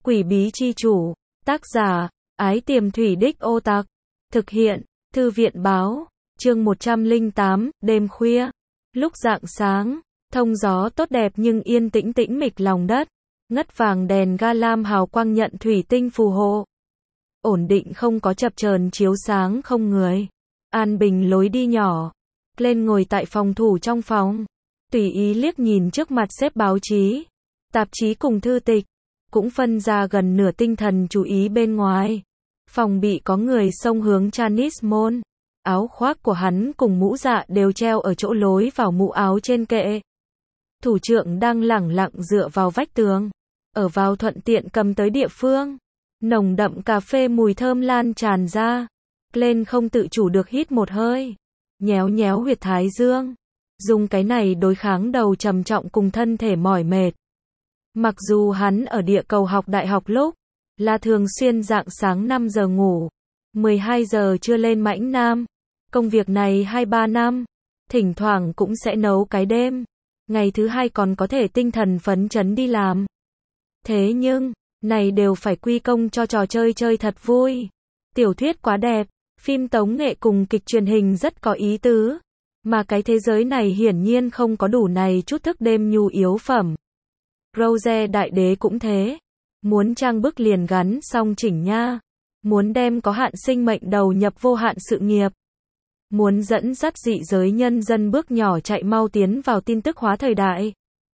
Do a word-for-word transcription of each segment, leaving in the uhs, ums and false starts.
Quỷ bí chi chủ, tác giả, Ái Tiềm Thủy Đích Ô Tặc, thực hiện, Thư viện báo, chương một trăm lẻ tám, đêm khuya, lúc rạng sáng, thông gió tốt đẹp nhưng yên tĩnh tĩnh mịch lòng đất, ngất vàng đèn ga lam hào quang nhận thủy tinh phù hộ. Ổn định không có chập chờn chiếu sáng không người. An bình lối đi nhỏ. Lên ngồi tại phòng thủ trong phòng. Tùy ý liếc nhìn trước mặt xếp báo chí, tạp chí cùng thư tịch. Cũng phân ra gần nửa tinh thần chú ý bên ngoài. Phòng bị có người xông hướng Chinese Mall. Áo khoác của hắn cùng mũ dạ đều treo ở chỗ lối vào mũ áo trên kệ. Thủ trưởng đang lẳng lặng dựa vào vách tường. Ở vào thuận tiện cầm tới địa phương. Nồng đậm cà phê mùi thơm lan tràn ra. Lên không tự chủ được hít một hơi. Nhéo nhéo huyệt thái dương. Dùng cái này đối kháng đầu trầm trọng cùng thân thể mỏi mệt. Mặc dù hắn ở địa cầu học đại học lúc, là thường xuyên rạng sáng năm giờ ngủ, mười hai giờ chưa lên mãnh nam. Công việc này hai ba năm, thỉnh thoảng cũng sẽ nấu cái đêm. Ngày thứ hai còn có thể tinh thần phấn chấn đi làm. Thế nhưng, này đều phải quy công cho trò chơi chơi thật vui. Tiểu thuyết quá đẹp, phim tống nghệ cùng kịch truyền hình rất có ý tứ. Mà cái thế giới này hiển nhiên không có đủ này chút thức đêm nhu yếu phẩm. Rose đại đế cũng thế. Muốn trang bức liền gắn xong chỉnh nha. Muốn đem có hạn sinh mệnh đầu nhập vô hạn sự nghiệp. Muốn dẫn dắt dị giới nhân dân bước nhỏ chạy mau tiến vào tin tức hóa thời đại.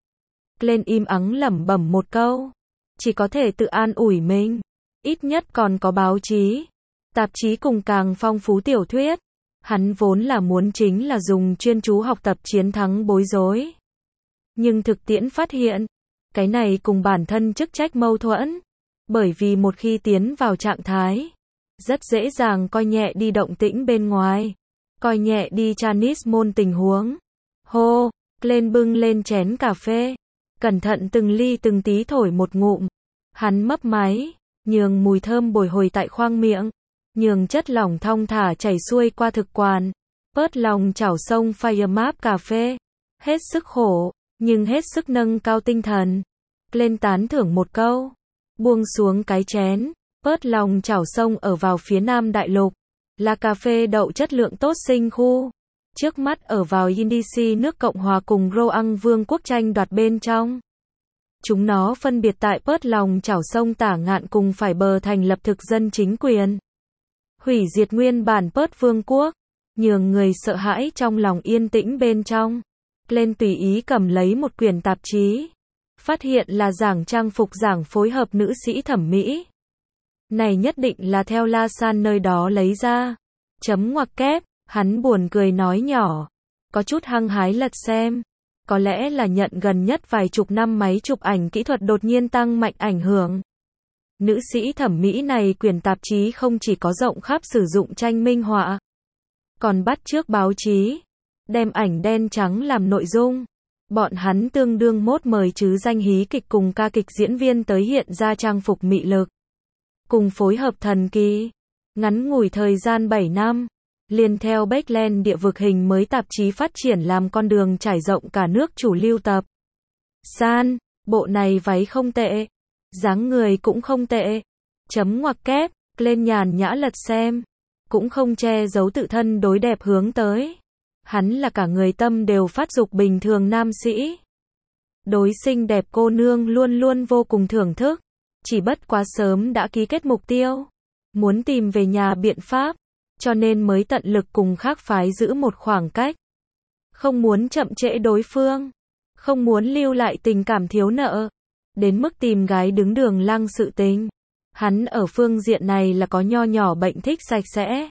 Lên im ắng lẩm bẩm một câu. Chỉ có thể tự an ủi mình. Ít nhất còn có báo chí, tạp chí cùng càng phong phú tiểu thuyết. Hắn vốn là muốn chính là dùng chuyên chú học tập chiến thắng bối rối. Nhưng thực tiễn phát hiện, cái này cùng bản thân chức trách mâu thuẫn. Bởi vì một khi tiến vào trạng thái, rất dễ dàng coi nhẹ đi động tĩnh bên ngoài. Coi nhẹ đi Chinese Mall tình huống. Hô, lên bưng lên chén cà phê. Cẩn thận từng ly từng tí thổi một ngụm. Hắn mấp máy, nhường mùi thơm bồi hồi tại khoang miệng. Nhường chất lỏng thong thả chảy xuôi qua thực quản. Bớt lòng chảo sông Firemap cà phê. Hết sức khổ, nhưng hết sức nâng cao tinh thần. Lên tán thưởng một câu. Buông xuống cái chén. Bớt lòng chảo sông ở vào phía nam đại lục. Là cà phê đậu chất lượng tốt sinh khu. Trước mắt ở vào Indici nước Cộng hòa cùng Roang Vương quốc tranh đoạt bên trong. Chúng nó phân biệt tại Pớt lòng chảo sông tả ngạn cùng phải bờ thành lập thực dân chính quyền. Hủy diệt nguyên bản Pớt vương quốc. Nhường người sợ hãi trong lòng yên tĩnh bên trong. Lên tùy ý cầm lấy một quyển tạp chí. Phát hiện là giảng trang phục giảng phối hợp nữ sĩ thẩm mỹ. Này nhất định là theo La San nơi đó lấy ra. Chấm ngoặc kép, hắn buồn cười nói nhỏ. Có chút hăng hái lật xem. Có lẽ là nhận gần nhất vài chục năm máy chụp ảnh kỹ thuật đột nhiên tăng mạnh ảnh hưởng. Nữ sĩ thẩm mỹ này quyển tạp chí không chỉ có rộng khắp sử dụng tranh minh họa. Còn bắt chước báo chí. Đem ảnh đen trắng làm nội dung. Bọn hắn tương đương mốt mời chứ danh hí kịch cùng ca kịch diễn viên tới hiện ra trang phục mị lực. Cùng phối hợp thần kỳ. Ngắn ngủi thời gian bảy năm. Liền theo Backland địa vực hình mới tạp chí phát triển làm con đường trải rộng cả nước chủ lưu tập. San, bộ này váy không tệ. Dáng người cũng không tệ. Chấm ngoặc kép, lên nhàn nhã lật xem. Cũng không che giấu tự thân đối đẹp hướng tới. Hắn là cả người tâm đều phát dục bình thường nam sĩ. Đối xinh đẹp cô nương luôn luôn vô cùng thưởng thức. Chỉ bất quá sớm đã ký kết mục tiêu. Muốn tìm về nhà biện pháp. Cho nên mới tận lực cùng khác phái giữ một khoảng cách. Không muốn chậm trễ đối phương. Không muốn lưu lại tình cảm thiếu nợ. Đến mức tìm gái đứng đường lăng sự tình. Hắn ở phương diện này là có nho nhỏ bệnh thích sạch sẽ.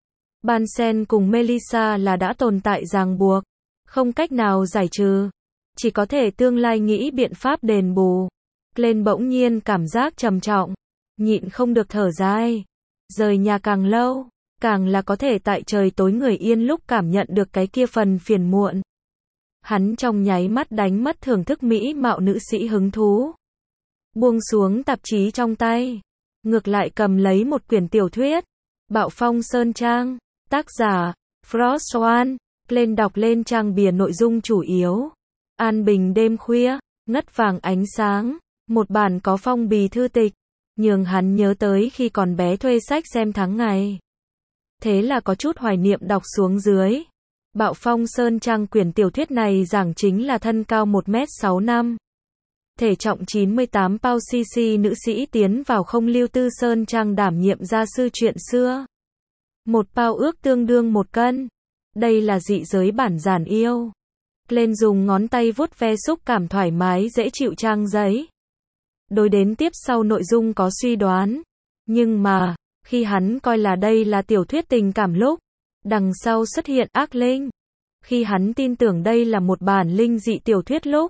Bansen cùng Melissa là đã tồn tại ràng buộc. Không cách nào giải trừ. Chỉ có thể tương lai nghĩ biện pháp đền bù. Lên bỗng nhiên cảm giác trầm trọng. Nhịn không được thở dài. Rời nhà càng lâu. Càng là có thể tại trời tối người yên lúc cảm nhận được cái kia phần phiền muộn. Hắn trong nháy mắt đánh mất thưởng thức mỹ mạo nữ sĩ hứng thú. Buông xuống tạp chí trong tay. Ngược lại cầm lấy một quyển tiểu thuyết. Bạo phong sơn trang. Tác giả, Frost One. Lên đọc lên trang bìa nội dung chủ yếu. An bình đêm khuya. Ngất vàng ánh sáng. Một bản có phong bì thư tịch. nhường hắn nhớ tới khi còn bé thuê sách xem tháng ngày. Thế là có chút hoài niệm đọc xuống dưới. Bạo Phong Sơn Trang quyển tiểu thuyết này giảng chính là thân cao một mét sáu năm. Thể trọng chín mươi tám pound cc nữ sĩ tiến vào không lưu tư Sơn Trang đảm nhiệm gia sư chuyện xưa. Một pound ước tương đương một cân. Đây là dị giới bản giản yêu. Lên dùng ngón tay vuốt ve xúc cảm thoải mái dễ chịu trang giấy. Đối đến tiếp sau nội dung có suy đoán. Nhưng mà, khi hắn coi là đây là tiểu thuyết tình cảm lúc, đằng sau xuất hiện ác linh. Khi hắn tin tưởng đây là một bản linh dị tiểu thuyết lúc,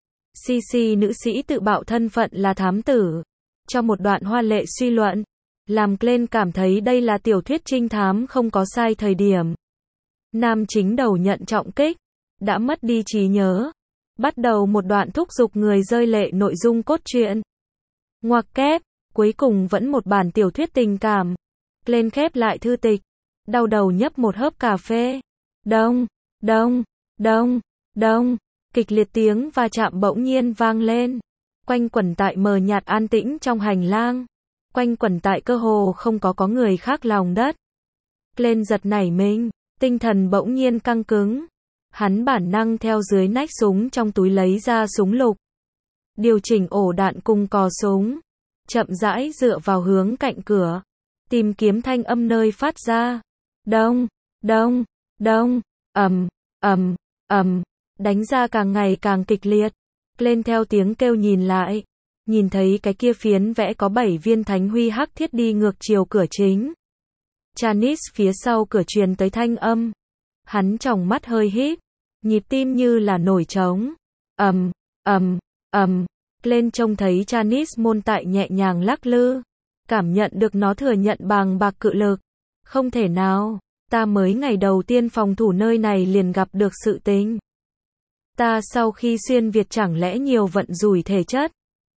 xê xê nữ sĩ tự bạo thân phận là thám tử. Cho một đoạn hoa lệ suy luận, làm Glenn cảm thấy đây là tiểu thuyết trinh thám không có sai thời điểm. Nam chính đầu nhận trọng kích, đã mất đi trí nhớ. Bắt đầu một đoạn thúc giục người rơi lệ nội dung cốt truyện. Ngoặc kép, cuối cùng vẫn một bản tiểu thuyết tình cảm. Glenn khép lại thư tịch, đau đầu nhấp một hớp cà phê. Đông, đông, đông, đông, kịch liệt tiếng va chạm bỗng nhiên vang lên. Quanh quẩn tại mờ nhạt an tĩnh trong hành lang. Quanh quẩn tại cơ hồ không có có người khác lòng đất. Glenn giật nảy mình, tinh thần bỗng nhiên căng cứng. Hắn bản năng theo dưới nách súng trong túi lấy ra súng lục. Điều chỉnh ổ đạn cùng cò súng. Chậm rãi dựa vào hướng cạnh cửa. Tìm kiếm thanh âm nơi phát ra. Đông, đông, đông, ầm, ầm, ầm. Đánh ra càng ngày càng kịch liệt. Lên theo tiếng kêu nhìn lại. Nhìn thấy cái kia phiến vẽ có bảy viên thánh huy hắc thiết đi ngược chiều cửa chính. Janice phía sau cửa truyền tới thanh âm. Hắn tròng mắt hơi híp. Nhịp tim như là nổi trống. Ầm, ầm, ầm. Lên trông thấy Janice môn tại nhẹ nhàng lắc lư. Cảm nhận được nó thừa nhận bàng bạc cự lực. Không thể nào, ta mới ngày đầu tiên phòng thủ nơi này liền gặp được sự tình. Ta sau khi xuyên Việt chẳng lẽ nhiều vận rủi thể chất.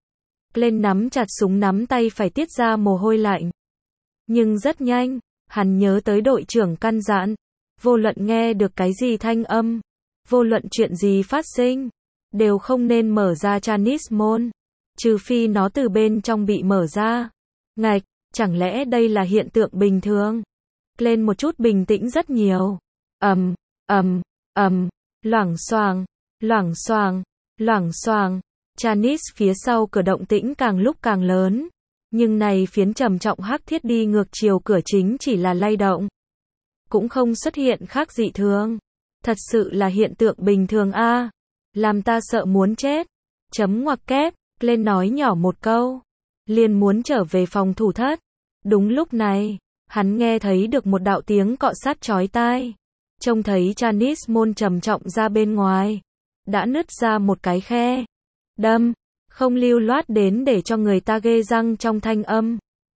Lên nắm chặt súng nắm tay phải tiết ra mồ hôi lạnh. Nhưng rất nhanh, hắn nhớ tới đội trưởng căn dặn. Vô luận nghe được cái gì thanh âm. Vô luận chuyện gì phát sinh. Đều không nên mở ra Janice môn. Trừ phi nó từ bên trong bị mở ra. Ngạch, chẳng lẽ đây là hiện tượng bình thường? Lên một chút bình tĩnh rất nhiều. Ầm, ầm, ầm, loảng xoảng, loảng xoảng, loảng xoảng. Janice phía sau cửa động tĩnh càng lúc càng lớn. Nhưng này phiến trầm trọng hắc thiết đi ngược chiều cửa chính chỉ là lay động. Cũng không xuất hiện khác dị thường. Thật sự là hiện tượng bình thường a. À. Làm ta sợ muốn chết. Chấm ngoặc kép, lên nói nhỏ một câu. Liền muốn trở về phòng thủ thất. Đúng lúc này, hắn nghe thấy được một đạo tiếng cọ sát chói tai. Trông thấy Janice môn trầm trọng ra bên ngoài. Đã nứt ra một cái khe. Đâm, không lưu loát đến để cho người ta ghê răng trong thanh âm.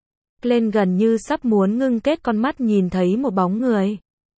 Lên gần như sắp muốn ngưng kết con mắt nhìn thấy một bóng người.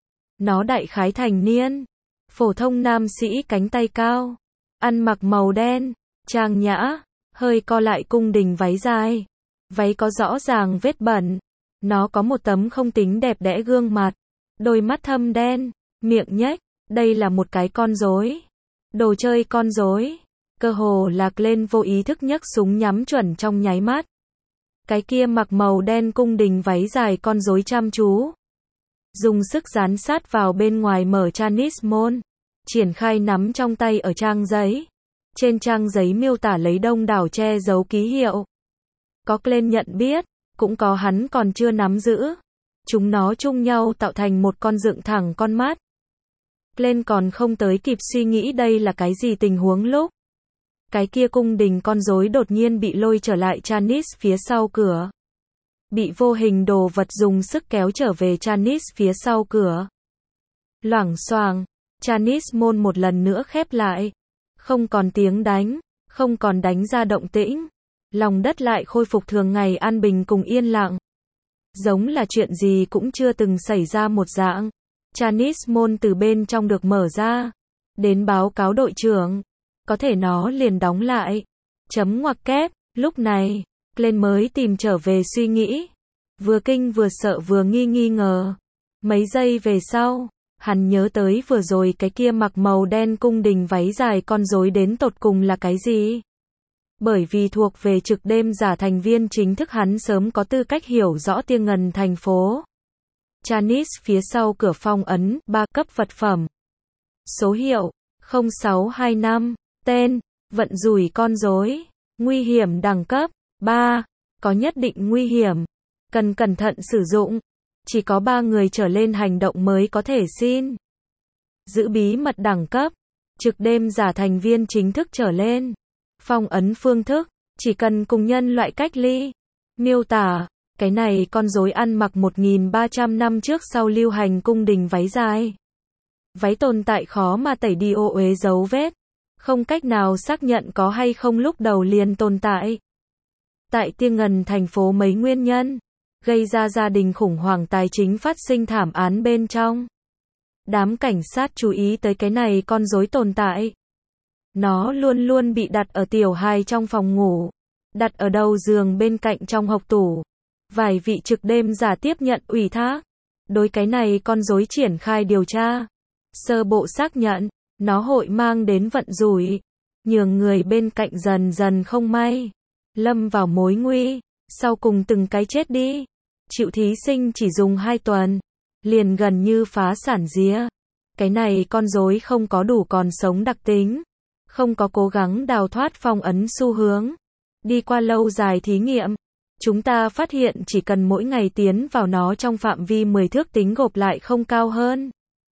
Nó đại khái thành niên. Phổ thông nam sĩ cánh tay cao. Ăn mặc màu đen. Trang nhã. Hơi co lại cung đình váy dài. Váy có rõ ràng vết bẩn. Nó có một tấm không tính đẹp đẽ gương mặt. Đôi mắt thâm đen. Miệng nhếch. Đây là một cái con rối. Đồ chơi con rối. Cơ hồ là Glenn vô ý thức nhấc súng nhắm chuẩn trong nháy mắt. Cái kia mặc màu đen cung đình váy dài con rối chăm chú. Dùng sức dán sát vào bên ngoài mở Janice môn. Triển khai nắm trong tay ở trang giấy. Trên trang giấy miêu tả lấy đông đảo che giấu ký hiệu. Có Glenn nhận biết, cũng có hắn còn chưa nắm giữ. Chúng nó chung nhau tạo thành một con dựng thẳng con mắt. Glenn còn không tới kịp suy nghĩ đây là cái gì tình huống lúc. Cái kia cung đình con rối đột nhiên bị lôi trở lại Janice phía sau cửa. Bị vô hình đồ vật dùng sức kéo trở về Janice phía sau cửa. Loảng xoảng, Janice môn một lần nữa khép lại. Không còn tiếng đánh, không còn đánh ra động tĩnh. Lòng đất lại khôi phục thường ngày an bình cùng yên lặng. Giống là chuyện gì cũng chưa từng xảy ra một dạng. Janice môn từ bên trong được mở ra. Đến báo cáo đội trưởng. Có thể nó liền đóng lại. Chấm ngoặc kép, lúc này, Glenn mới tìm trở về suy nghĩ. Vừa kinh vừa sợ vừa nghi nghi ngờ. Mấy giây về sau, hắn nhớ tới vừa rồi cái kia mặc màu đen cung đình váy dài con rối đến tột cùng là cái gì. Bởi vì thuộc về trực đêm giả thành viên chính thức hắn sớm có tư cách hiểu rõ tia ngần thành phố. Chanis phía sau cửa phong ấn, ba cấp vật phẩm. Số hiệu, không sáu hai năm. Tên, vận rủi con rối. Nguy hiểm đẳng cấp, ba. Có nhất định nguy hiểm. Cần cẩn thận sử dụng. Chỉ có ba người trở lên hành động mới có thể xin. Giữ bí mật đẳng cấp. Trực đêm giả thành viên chính thức trở lên. Phong ấn phương thức, chỉ cần cùng nhân loại cách ly. Miêu tả, cái này con rối ăn mặc một nghìn ba trăm năm trước sau lưu hành cung đình váy dài. Váy tồn tại khó mà tẩy đi ô uế dấu vết. Không cách nào xác nhận có hay không lúc đầu liền tồn tại. Tại tia ngần thành phố mấy nguyên nhân, gây ra gia đình khủng hoảng tài chính phát sinh thảm án bên trong. Đám cảnh sát chú ý tới cái này con rối tồn tại. Nó luôn luôn bị đặt ở tiểu hài trong phòng ngủ, đặt ở đầu giường bên cạnh trong hộc tủ. Vài vị trực đêm giả tiếp nhận ủy thác, đối cái này con rối triển khai điều tra. Sơ bộ xác nhận, nó hội mang đến vận rủi, nhường người bên cạnh dần dần không may, lâm vào mối nguy, sau cùng từng cái chết đi. Chịu thí sinh chỉ dùng hai tuần, liền gần như phá sản dĩa. Cái này con rối không có đủ còn sống đặc tính, không có cố gắng đào thoát phong ấn xu hướng. Đi qua lâu dài thí nghiệm, chúng ta phát hiện chỉ cần mỗi ngày tiến vào nó trong phạm vi mười thước tính gộp lại không cao hơn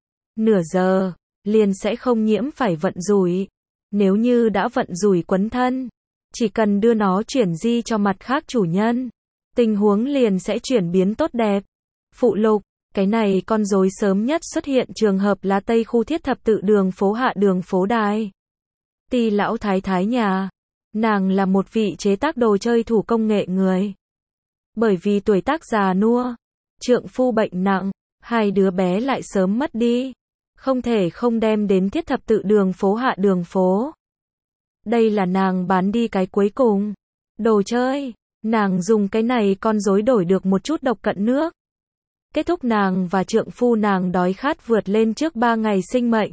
nửa giờ, liền sẽ không nhiễm phải vận rủi. Nếu như đã vận rủi quấn thân, chỉ cần đưa nó chuyển di cho mặt khác chủ nhân, tình huống liền sẽ chuyển biến tốt đẹp. Phụ lục, cái này con rối sớm nhất xuất hiện trường hợp là Tây khu thiết thập tự đường phố hạ đường phố đài. Ti lão thái thái nhà, nàng là một vị chế tác đồ chơi thủ công nghệ người. Bởi vì tuổi tác già nua, trượng phu bệnh nặng, hai đứa bé lại sớm mất đi, không thể không đem đến thiết thập tự đường phố hạ đường phố. Đây là nàng bán đi cái cuối cùng. Đồ chơi, nàng dùng cái này con rối đổi được một chút độc cận nước. Kết thúc nàng và trượng phu nàng đói khát vượt lên trước ba ngày sinh mệnh.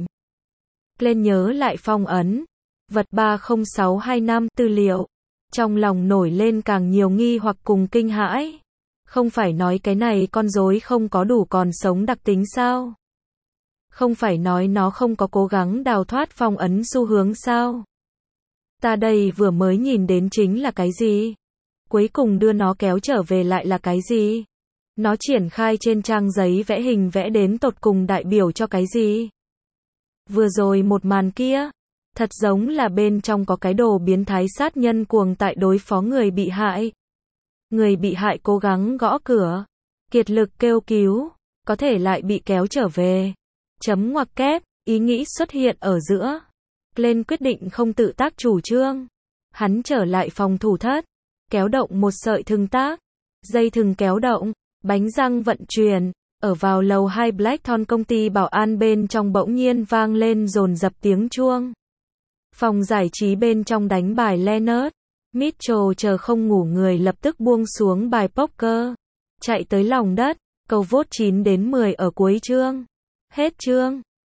Lên nhớ lại phong ấn, vật ba không sáu hai năm tư liệu. Trong lòng nổi lên càng nhiều nghi hoặc cùng kinh hãi. Không phải nói cái này con rối không có đủ còn sống đặc tính sao? Không phải nói nó không có cố gắng đào thoát phong ấn xu hướng sao? Ta đây vừa mới nhìn đến chính là cái gì? Cuối cùng đưa nó kéo trở về lại là cái gì? Nó triển khai trên trang giấy vẽ hình vẽ đến tột cùng đại biểu cho cái gì? Vừa rồi một màn kia, thật giống là bên trong có cái đồ biến thái sát nhân cuồng tại đối phó người bị hại. Người bị hại cố gắng gõ cửa, kiệt lực kêu cứu, có thể lại bị kéo trở về. Chấm ngoặc kép, ý nghĩ xuất hiện ở giữa. Lên quyết định không tự tác chủ trương. Hắn trở lại phòng thủ thất, kéo động một sợi thừng tác, dây thừng kéo động, bánh răng vận chuyển, ở vào lầu hai Blackthorn công ty bảo an bên trong bỗng nhiên vang lên dồn dập tiếng chuông. Phòng giải trí bên trong đánh bài Leonard Mitchell chờ không ngủ người lập tức buông xuống bài poker, chạy tới lòng đất, cầu vote chín đến mười ở cuối chương. Hết chương.